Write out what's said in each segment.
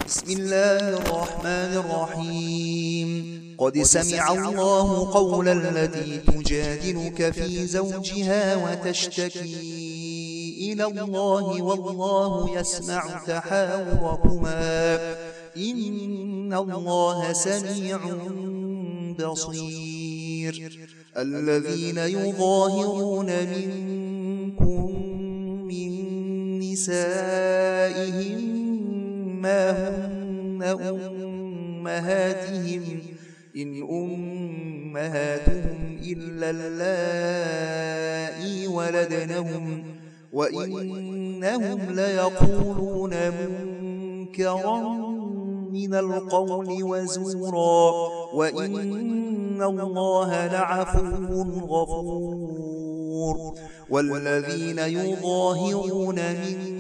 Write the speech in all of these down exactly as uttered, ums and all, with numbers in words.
بسم الله الرحمن الرحيم. قد سمع الله قول التي تجادلك في زوجها وتشتكي إلى الله والله يسمع تحاوركما إن الله سميع بصير. الذين يظاهرون منكم من نسائهم ما هن أمهاتهم إن أمهاتهم إلا اللائي ولدنهم وإنهم ليقولون منكرا من القول وزورا وإن الله لعفو غفور. والذين يظاهرون من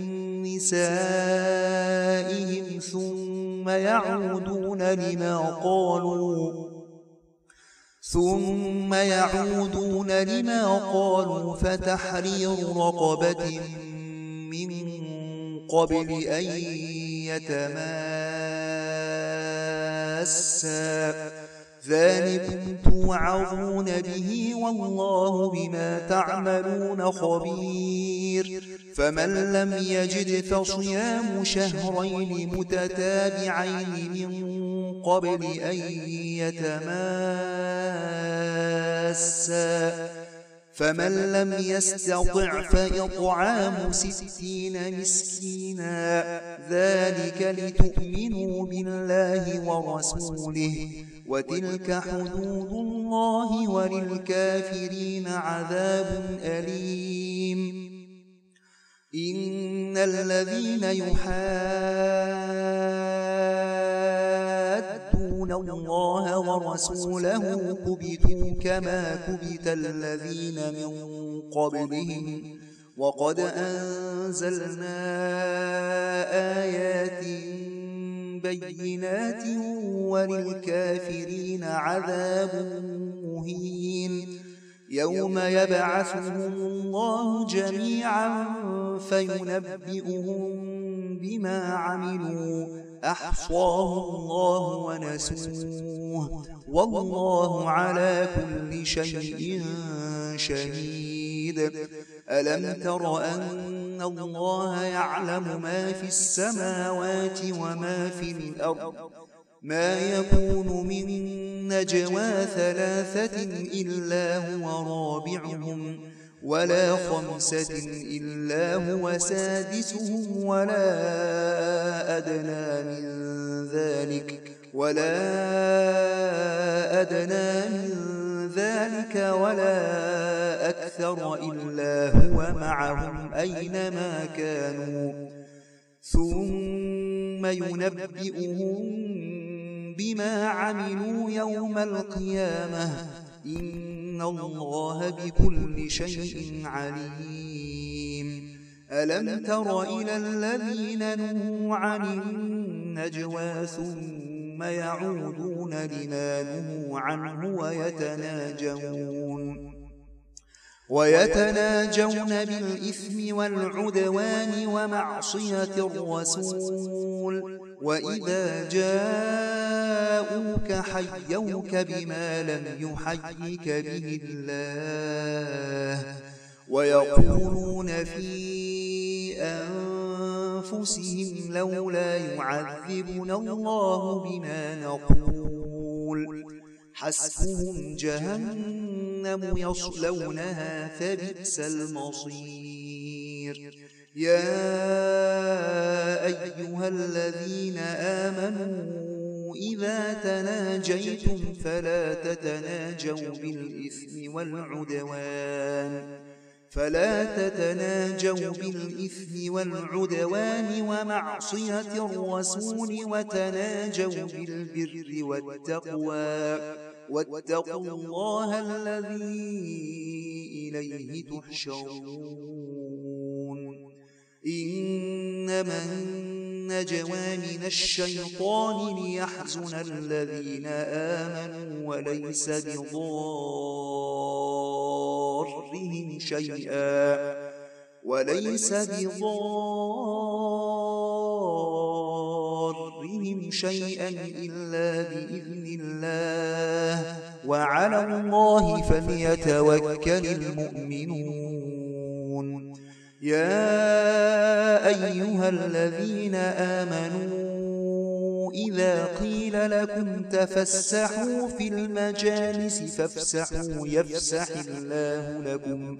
نسائهم ثم يعودون لما قالوا ثم يعودون لما قالوا فتحرير رقبة من قبل أن يتماسا ذلكم توعظون به والله بما تعملون خبير. فمن لم يجد فصيام شهرين متتابعين من قبل أن يتماسا فمن لم يستطع فإطعام ستين مسكينا ذلك لتؤمنوا بالله ورسوله وتلك حدود الله وللكافرين عذاب أليم. إن الذين يحادون الله ورسوله كبتوا كما كبت الذين من قبلهم وقد أنزلنا آيات بينات وللكافرين عذاب مهين. يوم يبعثهم الله جميعا فينبئهم بما عملوا أحصاه الله ونسوه والله على كل شيء شهيد. ألم تر أن الله يعلم ما في السماوات وما في الأرض ما يكون من نجوى ثلاثة إلا هو رابعهم ولا خمسة إلا هو سادسهم ولا أدنى من ذلك ولا أدنى من ذلك ولا أكثر إلا هو معهم أينما كانوا ثم ينبئهم بما عملوا يوم القيامة إن الله بكل شيء عليم. ألم تر إلى الذين نهوا عن النجوى ثم يعودون لما نهوا عنه ويتناجون ويتناجون بالإثم والعدوان ومعصية الرسول وإذا جاءوك حيوك بما لم يحيك به الله ويقولون في أنفسهم لولا يعذبنا الله بما نقول حسبهم جهنم يصلونها فبئس المصير. يا أيها الذين آمنوا إذا تناجيتم فلا تتناجوا بالإثم والعدوان فلا تتناجوا بالإثم والعدوان ومعصية الرسول وتناجوا بالبر والتقوى واتقوا الله الذي إليه تحشرون. إنما النجوى من الشيطان ليحزن الذين آمنوا وليس بضارهم شيئا وليس بضارهم شيئا إلا بإذن الله وعلى الله فليتوكل المؤمنون. يا أيها الذين آمنوا إذا قيل لكم تفسحوا في المجالس فافسحوا يفسح الله لكم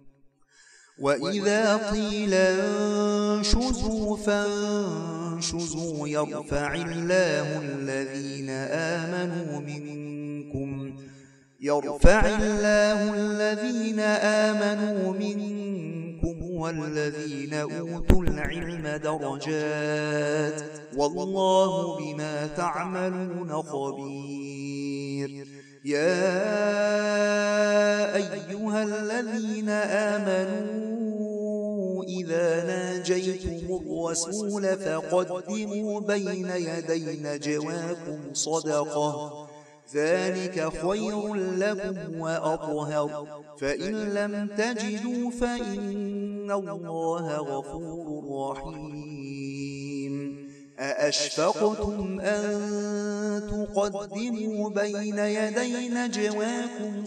وإذا قيل انشزوا فانشزوا يرفع الله الذين آمنوا منكم يرفع الله الذين آمنوا منكم والذين أوتوا العلم درجات والله بما تعملون خبير. يا أيها الذين آمنوا إذا ناجيتم الرسول فقدموا بين يدي نجواكم صدقة ذلك خير لكم وأطهر فإن لم تجدوا فإن الله غفور رحيم. أأشفقتم أن تقدموا بين يدي نجواكم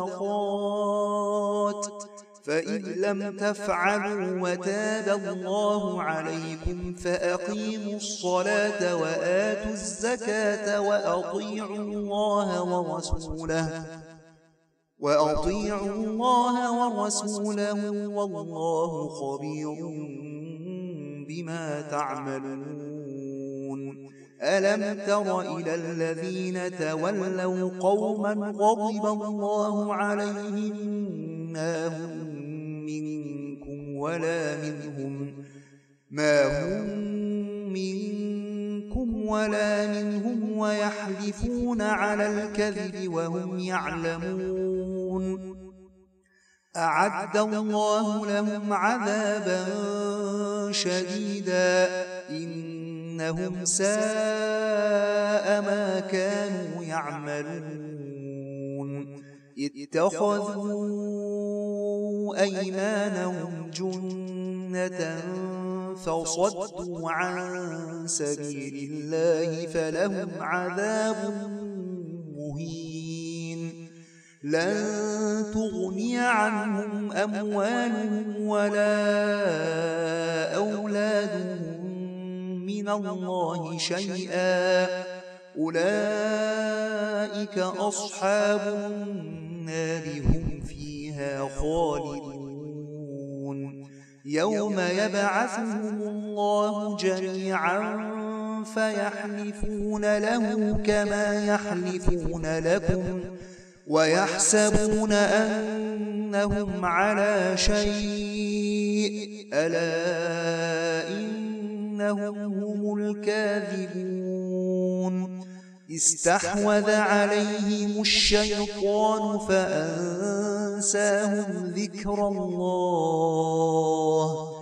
صدقات فإن لم تفعلوا وتاب الله عليكم فأقيموا الصلاة وآتوا الزكاة وأطيعوا الله ورسوله وأطيعوا الله ورسوله والله خبير بما تعملون. ألم تر إلى الذين تولوا قوما غضب الله عليهم ما هم منكم ولا منهم ما هم منكم ولا منهم ويحلفون على الكذب وهم يعلمون أعد الله لهم عذابا شديدا إنهم ساء ما كانوا يعملون. اتخذوا أيمانهم جنة فصدوا عن سبيل الله فلهم عذاب مهين. لن تغني عنهم أموالهم ولا أولادهم من الله شيئا أولئك أصحاب النار هم فيها خالدون. يوم يبعثهم الله جميعا فيحلفون له كما يحلفون لكم ويحسبون أنهم على شيء ألا إنهم هم الكاذبون. استحوذ عليهم الشيطان فأنساهم ذكر الله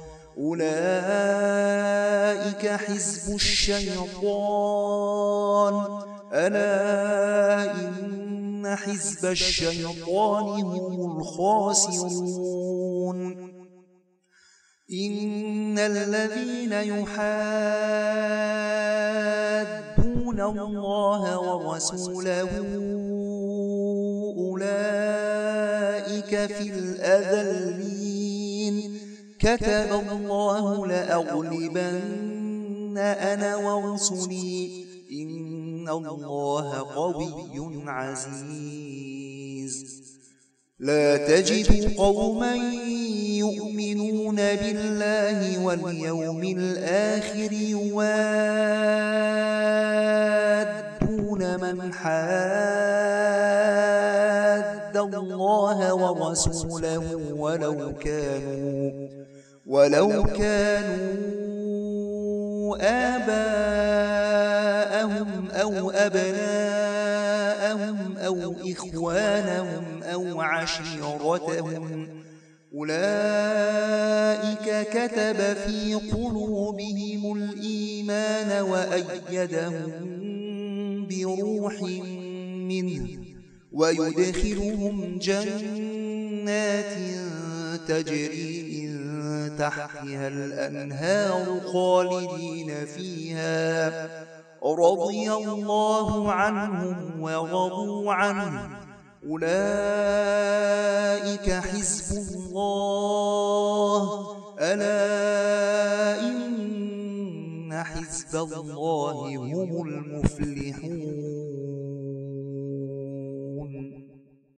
أولئك حزب الشيطان ألا إن حزب الشيطان هم الخاسرون. إن الذين يحادون الله ورسوله أولئك في الأذلين كتب الله لأغلبن أنا ورسلي إن الله قوي عزيز. لا تجد قوما يؤمنون بالله واليوم الآخر يوادون من حاد الله ورسوله ولو كانوا ولو كانوا آباءهم أو أبناءهم أو إخوانهم أو عشيرتهم أولئك كتب في قلوبهم الإيمان وأيدهم بروح منه ويدخلهم جنات تجري من تحتها الأنهار خالدين فيها رضي الله عنهم ورضوا عنه أولئك حزب الله ألا إن حزب الله هم المفلحون.